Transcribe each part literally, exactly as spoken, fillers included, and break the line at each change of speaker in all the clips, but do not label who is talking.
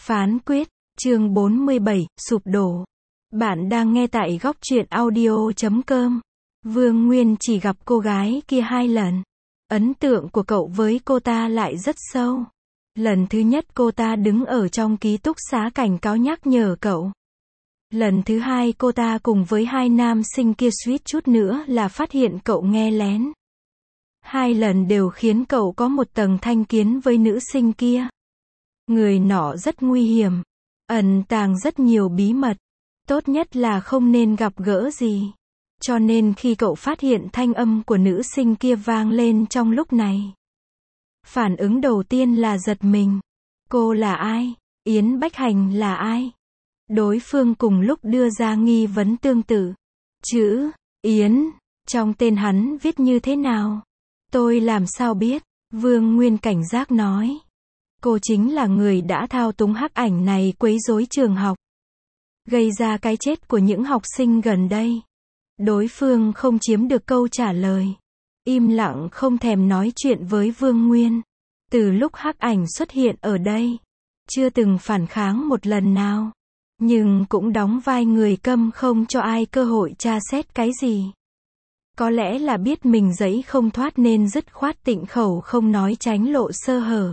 Phán quyết, chương bốn mươi bảy, sụp đổ. Bạn đang nghe tại góc truyện audio chấm com. Vương Nguyên chỉ gặp cô gái kia hai lần. Ấn tượng của cậu với cô ta lại rất sâu. Lần thứ nhất cô ta đứng ở trong ký túc xá cảnh cáo nhắc nhở cậu. Lần thứ hai cô ta cùng với hai nam sinh kia suýt chút nữa là phát hiện cậu nghe lén. Hai lần đều khiến cậu có một tầng thanh kiến với nữ sinh kia. Người nọ rất nguy hiểm, ẩn tàng rất nhiều bí mật, tốt nhất là không nên gặp gỡ gì. Cho nên khi cậu phát hiện thanh âm của nữ sinh kia vang lên trong lúc này, phản ứng đầu tiên là giật mình. Cô là ai? Yến Bách Hành là ai? Đối phương cùng lúc đưa ra nghi vấn tương tự. Chữ Yến trong tên hắn viết như thế nào? Tôi làm sao biết? Vương Nguyên cảnh giác nói. Cô chính là người đã thao túng hắc ảnh này quấy rối trường học, gây ra cái chết của những học sinh gần đây. Đối phương không chiếm được câu trả lời, im lặng không thèm nói chuyện với Vương Nguyên. Từ lúc hắc ảnh xuất hiện ở đây, chưa từng phản kháng một lần nào, nhưng cũng đóng vai người câm không cho ai cơ hội tra xét cái gì. Có lẽ là biết mình giãy không thoát nên dứt khoát tịnh khẩu không nói tránh lộ sơ hở.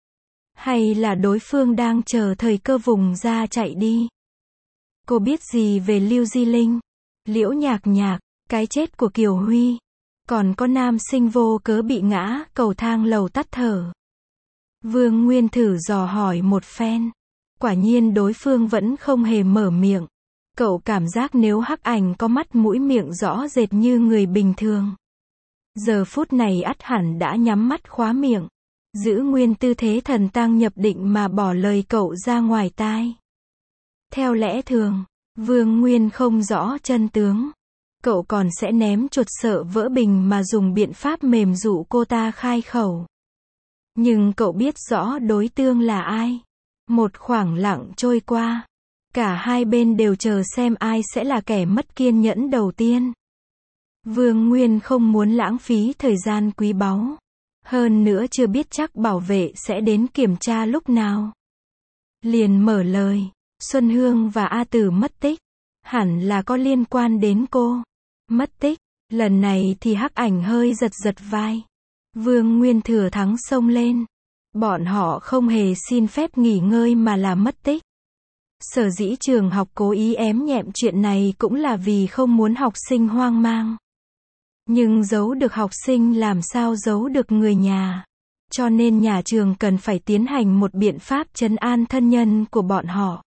Hay là đối phương đang chờ thời cơ vùng ra chạy đi. Cô biết gì về Lưu Di Linh, Liễu Nhạc Nhạc, cái chết của Kiều Huy, còn có nam sinh vô cớ bị ngã cầu thang lầu tắt thở. Vương Nguyên thử dò hỏi một phen, quả nhiên đối phương vẫn không hề mở miệng. Cậu cảm giác nếu hắc ảnh có mắt mũi miệng rõ rệt như người bình thường, giờ phút này ắt hẳn đã nhắm mắt khóa miệng, giữ nguyên tư thế thần tang nhập định mà bỏ lời cậu ra ngoài tai. Theo lẽ thường, Vương Nguyên không rõ chân tướng, cậu còn sẽ ném chuột sợ vỡ bình mà dùng biện pháp mềm dụ cô ta khai khẩu. Nhưng cậu biết rõ đối tượng là ai. Một khoảng lặng trôi qua, cả hai bên đều chờ xem ai sẽ là kẻ mất kiên nhẫn đầu tiên. Vương Nguyên không muốn lãng phí thời gian quý báu. Hơn nữa chưa biết chắc bảo vệ sẽ đến kiểm tra lúc nào. Liền mở lời, Xuân Hương và A Tử mất tích, hẳn là có liên quan đến cô. Mất tích, lần này thì hắc ảnh hơi giật giật vai. Vương Nguyên thừa thắng xông lên. Bọn họ không hề xin phép nghỉ ngơi mà là mất tích. Sở dĩ trường học cố ý ém nhẹm chuyện này cũng là vì không muốn học sinh hoang mang. Nhưng giấu được học sinh làm sao giấu được người nhà. Cho nên nhà trường cần phải tiến hành một biện pháp trấn an thân nhân của bọn họ.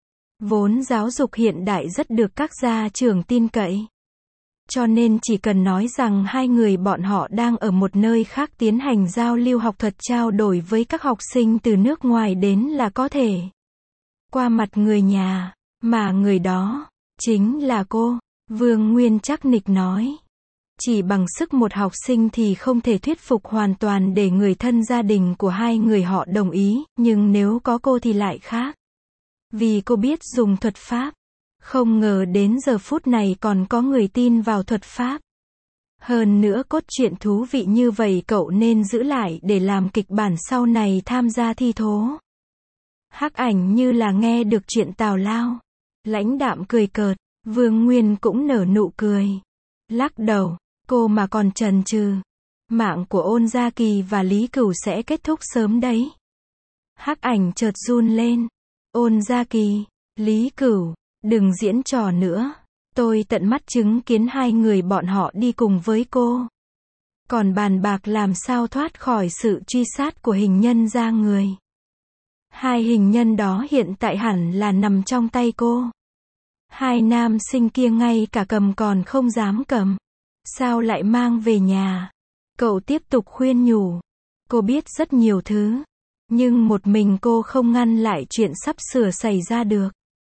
Vốn giáo dục hiện đại rất được các gia trưởng tin cậy. Cho nên chỉ cần nói rằng hai người bọn họ đang ở một nơi khác tiến hành giao lưu học thuật trao đổi với các học sinh từ nước ngoài đến là có thể. Qua mặt người nhà, mà người đó, chính là cô. Vương Nguyên chắc nịch nói. Chỉ bằng sức một học sinh thì không thể thuyết phục hoàn toàn để người thân gia đình của hai người họ đồng ý, nhưng nếu có cô thì lại khác. Vì cô biết dùng thuật pháp. Không ngờ đến giờ phút này còn có người tin vào thuật pháp. Hơn nữa cốt truyện thú vị như vậy cậu nên giữ lại để làm kịch bản sau này tham gia thi thố. Hắc ảnh như là nghe được chuyện tào lao. Lãnh đạm cười cợt, Vương Nguyên cũng nở nụ cười. Lắc đầu, cô mà còn chần chừ, mạng của Ôn Gia Kỳ và Lý Cửu sẽ kết thúc sớm đấy. Hắc ảnh chợt run lên. Ôn Gia Kỳ, Lý Cửu, đừng diễn trò nữa. Tôi tận mắt chứng kiến hai người bọn họ đi cùng với cô. Còn bàn bạc làm sao thoát khỏi sự truy sát của hình nhân ra người. Hai hình nhân đó hiện tại hẳn là nằm trong tay cô. Hai nam sinh kia ngay cả cầm còn không dám cầm. Sao lại mang về nhà? Cậu tiếp tục khuyên nhủ. Cô biết rất nhiều thứ. Nhưng một mình cô không ngăn lại chuyện sắp sửa xảy ra được.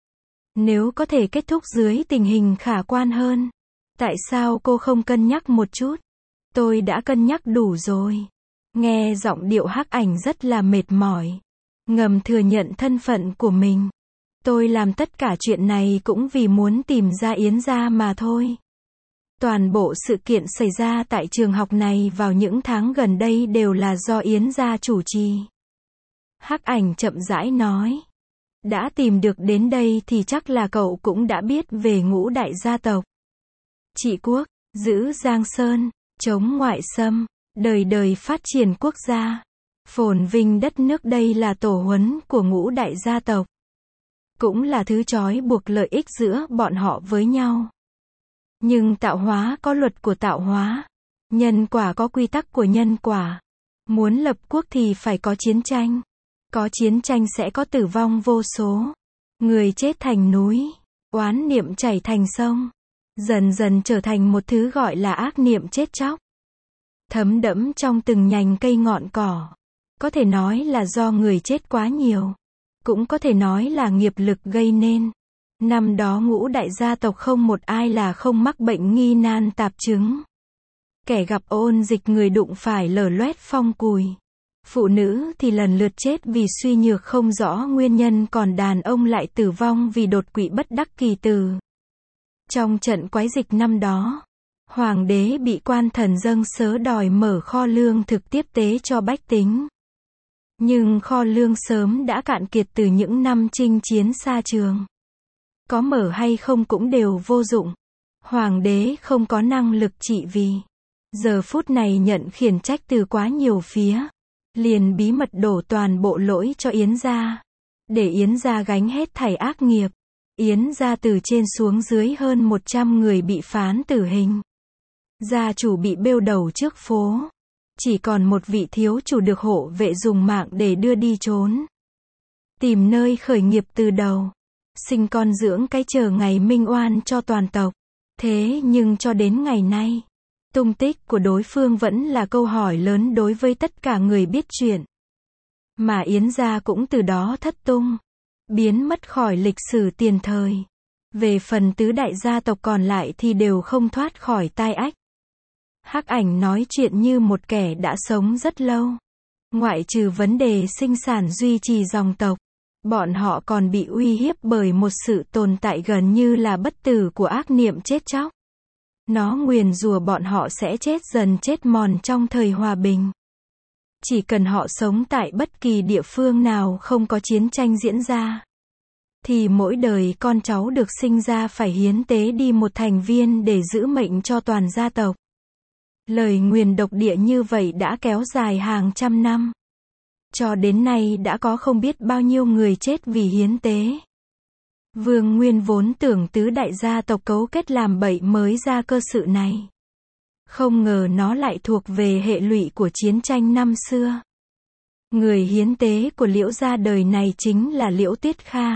Nếu có thể kết thúc dưới tình hình khả quan hơn, tại sao cô không cân nhắc một chút? Tôi đã cân nhắc đủ rồi. Nghe giọng điệu hắc ảnh rất là mệt mỏi. Ngầm thừa nhận thân phận của mình. Tôi làm tất cả chuyện này cũng vì muốn tìm ra Yến gia mà thôi. Toàn bộ sự kiện xảy ra tại trường học này vào những tháng gần đây đều là do Yến gia chủ trì. Hắc ảnh chậm rãi nói. Đã tìm được đến đây thì chắc là cậu cũng đã biết về ngũ đại gia tộc. Trị quốc, giữ Giang Sơn, chống ngoại xâm, đời đời phát triển quốc gia, phồn vinh đất nước, đây là tổ huấn của ngũ đại gia tộc. Cũng là thứ trói buộc lợi ích giữa bọn họ với nhau. Nhưng tạo hóa có luật của tạo hóa. Nhân quả có quy tắc của nhân quả. Muốn lập quốc thì phải có chiến tranh. Có chiến tranh sẽ có tử vong vô số. Người chết thành núi. Oán niệm chảy thành sông. Dần dần trở thành một thứ gọi là ác niệm chết chóc. Thấm đẫm trong từng nhành cây ngọn cỏ. Có thể nói là do người chết quá nhiều. Cũng có thể nói là nghiệp lực gây nên. Năm đó ngũ đại gia tộc không một ai là không mắc bệnh nghi nan tạp chứng. Kẻ gặp ôn dịch, người đụng phải lở loét phong cùi. Phụ nữ thì lần lượt chết vì suy nhược không rõ nguyên nhân, còn đàn ông lại tử vong vì đột quỵ bất đắc kỳ tử. Trong trận quái dịch năm đó, hoàng đế bị quan thần dâng sớ đòi mở kho lương thực tiếp tế cho bách tính. Nhưng kho lương sớm đã cạn kiệt từ những năm chinh chiến xa trường. Có mở hay không cũng đều vô dụng. Hoàng đế không có năng lực trị vì. Giờ phút này nhận khiển trách từ quá nhiều phía. Liền bí mật đổ toàn bộ lỗi cho Yến gia. Để Yến gia gánh hết thảy ác nghiệp. Yến gia từ trên xuống dưới hơn một trăm người bị phán tử hình. Gia chủ bị bêu đầu trước phố. Chỉ còn một vị thiếu chủ được hộ vệ dùng mạng để đưa đi trốn. Tìm nơi khởi nghiệp từ đầu. Sinh con dưỡng cái chờ ngày minh oan cho toàn tộc. Thế nhưng cho đến ngày nay, tung tích của đối phương vẫn là câu hỏi lớn đối với tất cả người biết chuyện. Mà Yến gia cũng từ đó thất tung. Biến mất khỏi lịch sử tiền thời. Về phần tứ đại gia tộc còn lại thì đều không thoát khỏi tai ách. Hắc Ảnh nói chuyện như một kẻ đã sống rất lâu. Ngoại trừ vấn đề sinh sản duy trì dòng tộc, bọn họ còn bị uy hiếp bởi một sự tồn tại gần như là bất tử của ác niệm chết chóc. Nó nguyền rủa bọn họ sẽ chết dần chết mòn trong thời hòa bình. Chỉ cần họ sống tại bất kỳ địa phương nào không có chiến tranh diễn ra, thì mỗi đời con cháu được sinh ra phải hiến tế đi một thành viên để giữ mệnh cho toàn gia tộc. Lời nguyền độc địa như vậy đã kéo dài hàng trăm năm. Cho đến nay đã có không biết bao nhiêu người chết vì hiến tế. Vương Nguyên vốn tưởng tứ đại gia tộc cấu kết làm bậy mới ra cơ sự này. Không ngờ nó lại thuộc về hệ lụy của chiến tranh năm xưa. Người hiến tế của Liễu gia đời này chính là Liễu Tiết Kha.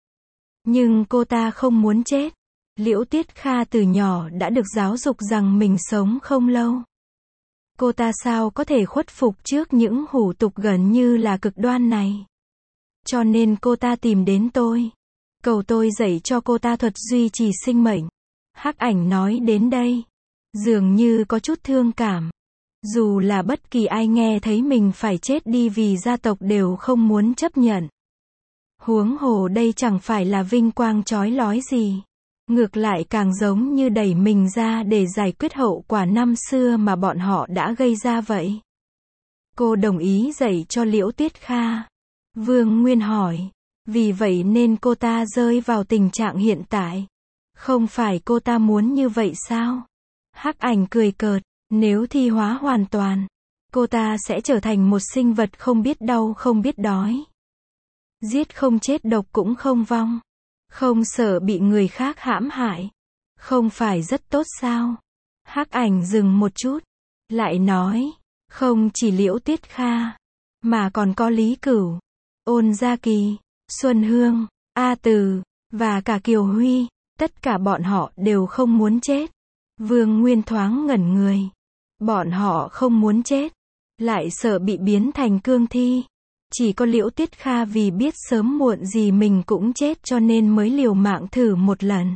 Nhưng cô ta không muốn chết. Liễu Tiết Kha từ nhỏ đã được giáo dục rằng mình sống không lâu. Cô ta sao có thể khuất phục trước những hủ tục gần như là cực đoan này. Cho nên cô ta tìm đến tôi. Cầu tôi dạy cho cô ta thuật duy trì sinh mệnh. Hắc Ảnh nói đến đây, dường như có chút thương cảm. Dù là bất kỳ ai nghe thấy mình phải chết đi vì gia tộc đều không muốn chấp nhận. Huống hồ đây chẳng phải là vinh quang chói lói gì. Ngược lại càng giống như đẩy mình ra để giải quyết hậu quả năm xưa mà bọn họ đã gây ra vậy. Cô đồng ý dạy cho Liễu Tiết Kha. Vương Nguyên hỏi, vì vậy nên cô ta rơi vào tình trạng hiện tại. Không phải cô ta muốn như vậy sao? Hắc Ảnh cười cợt, nếu thi hóa hoàn toàn, cô ta sẽ trở thành một sinh vật không biết đau không biết đói. Giết không chết, độc cũng không vong. Không sợ bị người khác hãm hại. Không phải rất tốt sao? Hắc Ảnh dừng một chút, lại nói, không chỉ Liễu Tiết Kha, mà còn có Lý Cửu, Ôn Gia Kỳ, Xuân Hương, A Từ, và cả Kiều Huy, tất cả bọn họ đều không muốn chết. Vương Nguyên thoáng ngẩn người. Bọn họ không muốn chết, lại sợ bị biến thành cương thi. Chỉ có Liễu Tiết Kha vì biết sớm muộn gì mình cũng chết cho nên mới liều mạng thử một lần.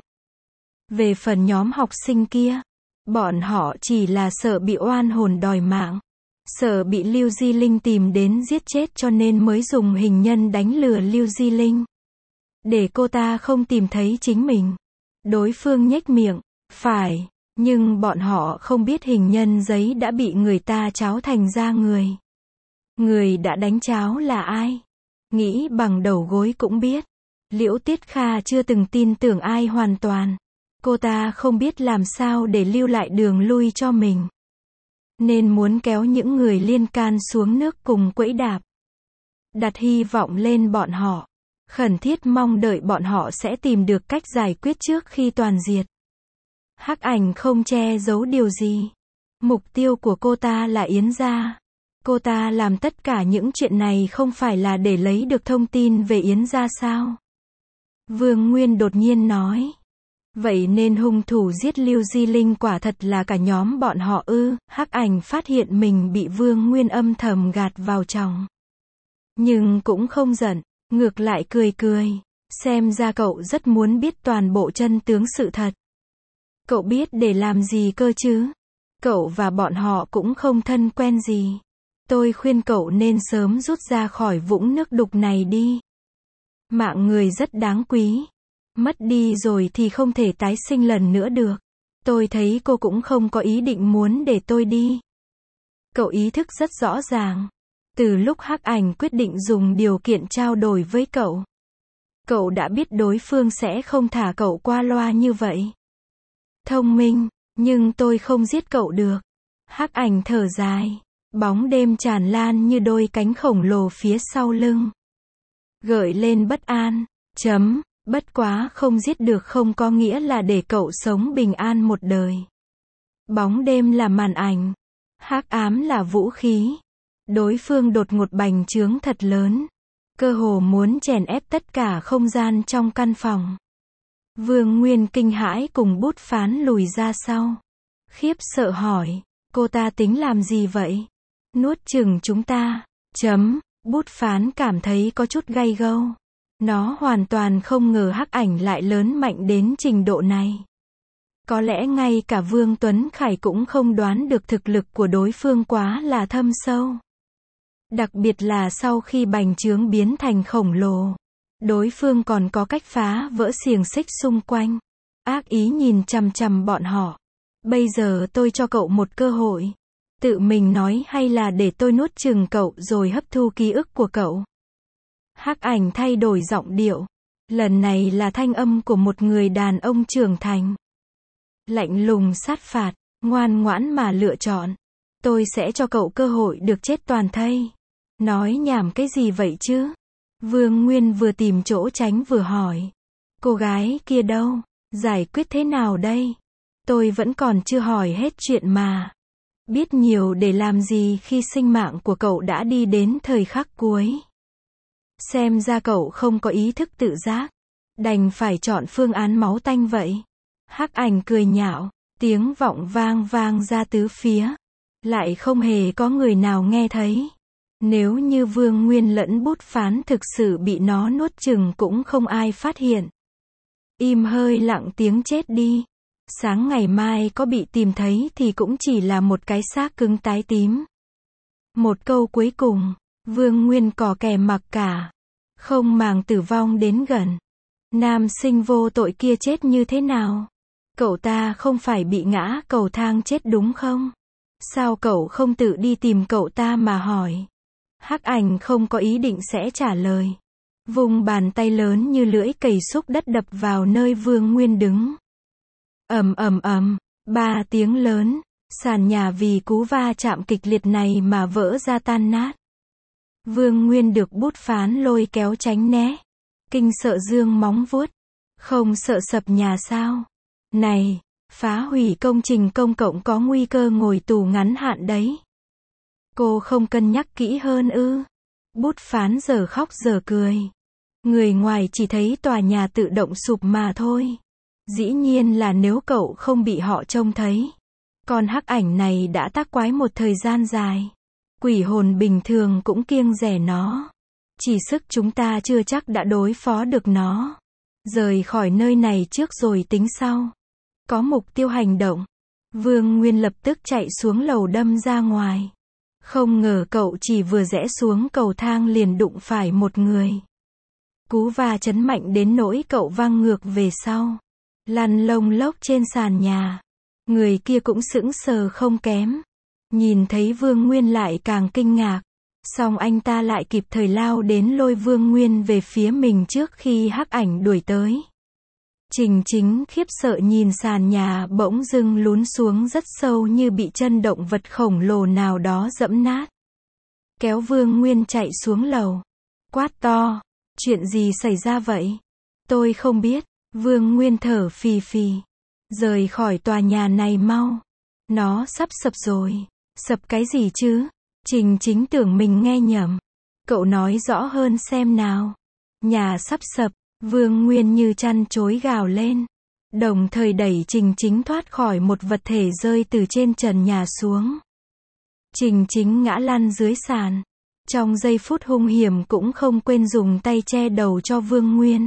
Về phần nhóm học sinh kia, bọn họ chỉ là sợ bị oan hồn đòi mạng. Sợ bị Lưu Di Linh tìm đến giết chết cho nên mới dùng hình nhân đánh lừa Lưu Di Linh. Để cô ta không tìm thấy chính mình. Đối phương nhếch miệng, phải, nhưng bọn họ không biết hình nhân giấy đã bị người ta tráo thành da người. Người đã đánh cháo là ai? Nghĩ bằng đầu gối cũng biết. Liễu Tuyết Kha chưa từng tin tưởng ai hoàn toàn. Cô ta không biết làm sao để lưu lại đường lui cho mình. Nên muốn kéo những người liên can xuống nước cùng quẫy đạp. Đặt hy vọng lên bọn họ. Khẩn thiết mong đợi bọn họ sẽ tìm được cách giải quyết trước khi toàn diệt. Hắc Ảnh không che giấu điều gì. Mục tiêu của cô ta là Yến gia. Cô ta làm tất cả những chuyện này không phải là để lấy được thông tin về Yến gia sao? Vương Nguyên đột nhiên nói. Vậy nên hung thủ giết Lưu Di Linh quả thật là cả nhóm bọn họ ư? Hắc Ảnh phát hiện mình bị Vương Nguyên âm thầm gạt vào trong. Nhưng cũng không giận, ngược lại cười cười. Xem ra cậu rất muốn biết toàn bộ chân tướng sự thật. Cậu biết để làm gì cơ chứ? Cậu và bọn họ cũng không thân quen gì. Tôi khuyên cậu nên sớm rút ra khỏi vũng nước đục này đi. Mạng người rất đáng quý. Mất đi rồi thì không thể tái sinh lần nữa được. Tôi thấy cô cũng không có ý định muốn để tôi đi. Cậu ý thức rất rõ ràng. Từ lúc Hắc Ảnh quyết định dùng điều kiện trao đổi với cậu. Cậu đã biết đối phương sẽ không thả cậu qua loa như vậy. Thông minh, nhưng tôi không giết cậu được. Hắc Ảnh thở dài. Bóng đêm tràn lan như đôi cánh khổng lồ phía sau lưng. Gợi lên bất an. Chấm. Bất quá không giết được không có nghĩa là để cậu sống bình an một đời. Bóng đêm là màn ảnh. Hắc ám là vũ khí. Đối phương đột ngột bành trướng thật lớn. Cơ hồ muốn chèn ép tất cả không gian trong căn phòng. Vương Nguyên kinh hãi cùng bút phán lùi ra sau. Khiếp sợ hỏi. Cô ta tính làm gì vậy? Nuốt chửng chúng ta. Chấm. Bút phán cảm thấy có chút gay gâu. Nó hoàn toàn không ngờ Hắc Ảnh lại lớn mạnh đến trình độ này. Có lẽ ngay cả Vương Tuấn Khải cũng không đoán được thực lực của đối phương quá là thâm sâu. Đặc biệt là sau khi bành trướng biến thành khổng lồ. Đối phương còn có cách phá vỡ xiềng xích xung quanh. Ác ý nhìn chằm chằm bọn họ. Bây giờ tôi cho cậu một cơ hội. Tự mình nói hay là để tôi nuốt chửng cậu rồi hấp thu ký ức của cậu? Hắc Ảnh thay đổi giọng điệu. Lần này là thanh âm của một người đàn ông trưởng thành. Lạnh lùng sát phạt, ngoan ngoãn mà lựa chọn. Tôi sẽ cho cậu cơ hội được chết toàn thây. Nói nhảm cái gì vậy chứ? Vương Nguyên vừa tìm chỗ tránh vừa hỏi. Cô gái kia đâu? Giải quyết thế nào đây? Tôi vẫn còn chưa hỏi hết chuyện mà. Biết nhiều để làm gì khi sinh mạng của cậu đã đi đến thời khắc cuối. Xem ra cậu không có ý thức tự giác. Đành phải chọn phương án máu tanh vậy. Hắc Ảnh cười nhạo. Tiếng vọng vang vang ra tứ phía. Lại không hề có người nào nghe thấy. Nếu như Vương Nguyên lẫn bút phán thực sự bị nó nuốt chửng cũng không ai phát hiện. Im hơi lặng tiếng chết đi. Sáng ngày mai có bị tìm thấy thì cũng chỉ là một cái xác cứng tái tím. Một câu cuối cùng. Vương Nguyên cò kè mặc cả. Không màng tử vong đến gần. Nam sinh vô tội kia chết như thế nào? Cậu ta không phải bị ngã cầu thang chết đúng không? Sao cậu không tự đi tìm cậu ta mà hỏi? Hắc Ảnh không có ý định sẽ trả lời. Vùng bàn tay lớn như lưỡi cày xúc đất đập vào nơi Vương Nguyên đứng. Ầm ầm ầm, ba tiếng lớn, sàn nhà vì cú va chạm kịch liệt này mà vỡ ra tan nát. Vương Nguyên được bút phán lôi kéo tránh né. Kinh sợ dương móng vuốt. Không sợ sập nhà sao? Này, phá hủy công trình công cộng có nguy cơ ngồi tù ngắn hạn đấy. Cô không cân nhắc kỹ hơn ư? Bút phán giờ khóc giờ cười. Người ngoài chỉ thấy tòa nhà tự động sụp mà thôi. Dĩ nhiên là nếu cậu không bị họ trông thấy. Con Hắc Ảnh này đã tác quái một thời gian dài. Quỷ hồn bình thường cũng kiêng dè nó. Chỉ sức chúng ta chưa chắc đã đối phó được nó. Rời khỏi nơi này trước rồi tính sau. Có mục tiêu hành động. Vương Nguyên lập tức chạy xuống lầu đâm ra ngoài. Không ngờ cậu chỉ vừa rẽ xuống cầu thang liền đụng phải một người. Cú va chấn mạnh đến nỗi cậu văng ngược về sau. Lăn lông lốc trên sàn nhà. Người kia cũng sững sờ không kém. Nhìn thấy Vương Nguyên lại càng kinh ngạc. Song anh ta lại kịp thời lao đến lôi Vương Nguyên về phía mình trước khi hắc ảnh đuổi tới. Trình Chính khiếp sợ nhìn sàn nhà bỗng dưng lún xuống rất sâu như bị chân động vật khổng lồ nào đó dẫm nát. Kéo Vương Nguyên chạy xuống lầu. Quát to. Chuyện gì xảy ra vậy? Tôi không biết. Vương Nguyên thở phì phì. Rời khỏi tòa nhà này mau. Nó sắp sập rồi. Sập cái gì chứ? Trình Chính tưởng mình nghe nhầm. Cậu nói rõ hơn xem nào. Nhà sắp sập. Vương Nguyên như chăn chối gào lên. Đồng thời đẩy Trình Chính thoát khỏi một vật thể rơi từ trên trần nhà xuống. Trình Chính ngã lăn dưới sàn. Trong giây phút hung hiểm cũng không quên dùng tay che đầu cho Vương Nguyên.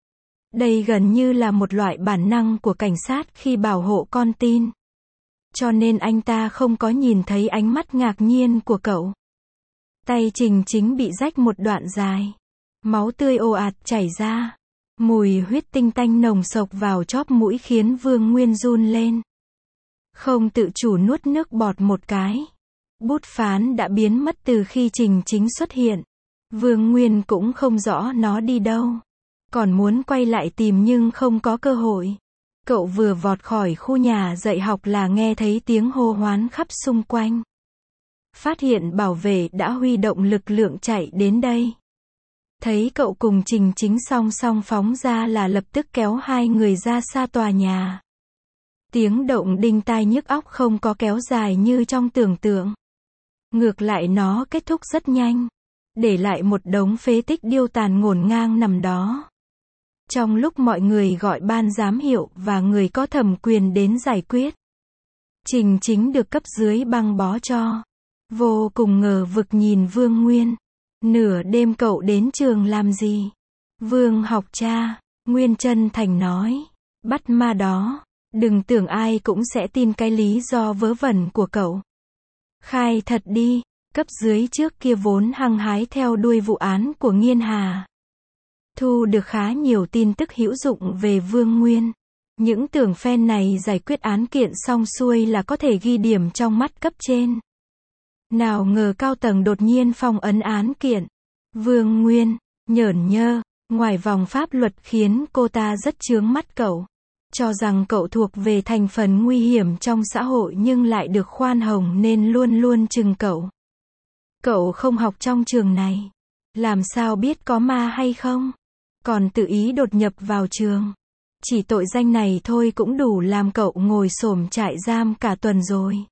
Đây gần như là một loại bản năng của cảnh sát khi bảo hộ con tin. Cho nên anh ta không có nhìn thấy ánh mắt ngạc nhiên của cậu. Tay Trình Chính bị rách một đoạn dài. Máu tươi ồ ạt chảy ra. Mùi huyết tinh tanh nồng sộc vào chóp mũi khiến Vương Nguyên run lên. Không tự chủ nuốt nước bọt một cái. Bút phán đã biến mất từ khi Trình Chính xuất hiện. Vương Nguyên cũng không rõ nó đi đâu. Còn muốn quay lại tìm nhưng không có cơ hội. Cậu vừa vọt khỏi khu nhà dạy học là nghe thấy tiếng hô hoán khắp xung quanh. Phát hiện bảo vệ đã huy động lực lượng chạy đến đây. Thấy cậu cùng Trình Chính song song phóng ra là lập tức kéo hai người ra xa tòa nhà. Tiếng động đinh tai nhức óc không có kéo dài như trong tưởng tượng. Ngược lại nó kết thúc rất nhanh. Để lại một đống phế tích điêu tàn ngổn ngang nằm đó. Trong lúc mọi người gọi ban giám hiệu và người có thẩm quyền đến giải quyết. Trình Chính được cấp dưới băng bó cho. Vô cùng ngờ vực nhìn Vương Nguyên. Nửa đêm cậu đến trường làm gì? Vương học cha. Nguyên chân thành nói. Bắt ma đó. Đừng tưởng ai cũng sẽ tin cái lý do vớ vẩn của cậu. Khai thật đi. Cấp dưới trước kia vốn hăng hái theo đuôi vụ án của Nghiên Hà. Thu được khá nhiều tin tức hữu dụng về Vương Nguyên. Những tưởng phen này giải quyết án kiện xong xuôi là có thể ghi điểm trong mắt cấp trên. Nào ngờ cao tầng đột nhiên phong ấn án kiện. Vương Nguyên, nhởn nhơ, ngoài vòng pháp luật khiến cô ta rất chướng mắt cậu. Cho rằng cậu thuộc về thành phần nguy hiểm trong xã hội nhưng lại được khoan hồng nên luôn luôn chừng cậu. Cậu không học trong trường này. Làm sao biết có ma hay không? Còn tự ý đột nhập vào trường. Chỉ tội danh này thôi cũng đủ làm cậu ngồi xổm trại giam cả tuần rồi.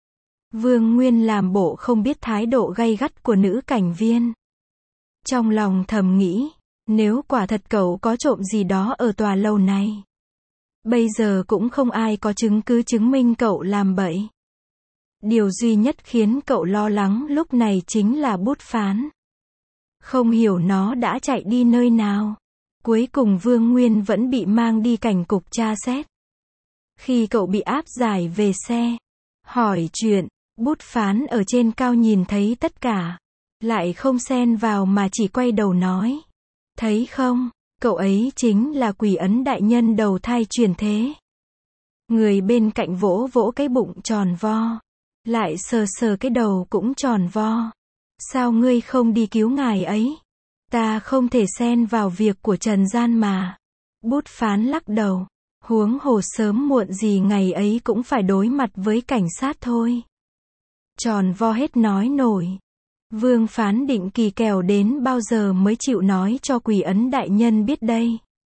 Vương Nguyên làm bộ không biết thái độ gay gắt của nữ cảnh viên. Trong lòng thầm nghĩ, nếu quả thật cậu có trộm gì đó ở tòa lầu này. Bây giờ cũng không ai có chứng cứ chứng minh cậu làm bậy. Điều duy nhất khiến cậu lo lắng lúc này chính là bút phán. Không hiểu nó đã chạy đi nơi nào. Cuối cùng Vương Nguyên vẫn bị mang đi cảnh cục tra xét. Khi cậu bị áp giải về xe, hỏi chuyện, bút phán ở trên cao nhìn thấy tất cả. Lại không xen vào mà chỉ quay đầu nói. Thấy không, cậu ấy chính là Quỷ Ấn đại nhân đầu thai chuyển thế. Người bên cạnh vỗ vỗ cái bụng tròn vo. Lại sờ sờ cái đầu cũng tròn vo. Sao ngươi không đi cứu ngài ấy? Ta không thể xen vào việc của trần gian mà. Bút phán lắc đầu. Huống hồ sớm muộn gì ngày ấy cũng phải đối mặt với cảnh sát thôi. Tròn vo hết nói nổi. Vương phán định kỳ kèo đến bao giờ mới chịu nói cho Quỷ Ấn đại nhân biết đây.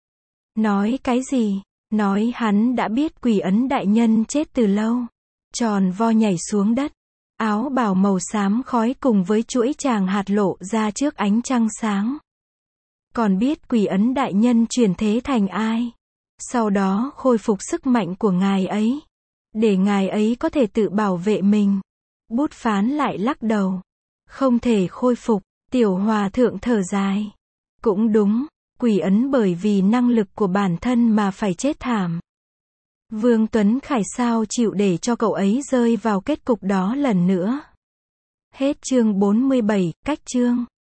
Nói cái gì? Nói hắn đã biết Quỷ Ấn đại nhân chết từ lâu. Tròn vo nhảy xuống đất. Áo bào màu xám khói cùng với chuỗi tràng hạt lộ ra trước ánh trăng sáng. Còn biết Quỷ Ấn đại nhân chuyển thế thành ai? Sau đó khôi phục sức mạnh của ngài ấy. Để ngài ấy có thể tự bảo vệ mình. Bút phán lại lắc đầu. Không thể khôi phục. Tiểu hòa thượng thở dài. Cũng đúng. Quỷ Ấn bởi vì năng lực của bản thân mà phải chết thảm. Vương Tuấn Khải sao chịu để cho cậu ấy rơi vào kết cục đó lần nữa. Hết chương bốn mươi bảy, cách chương.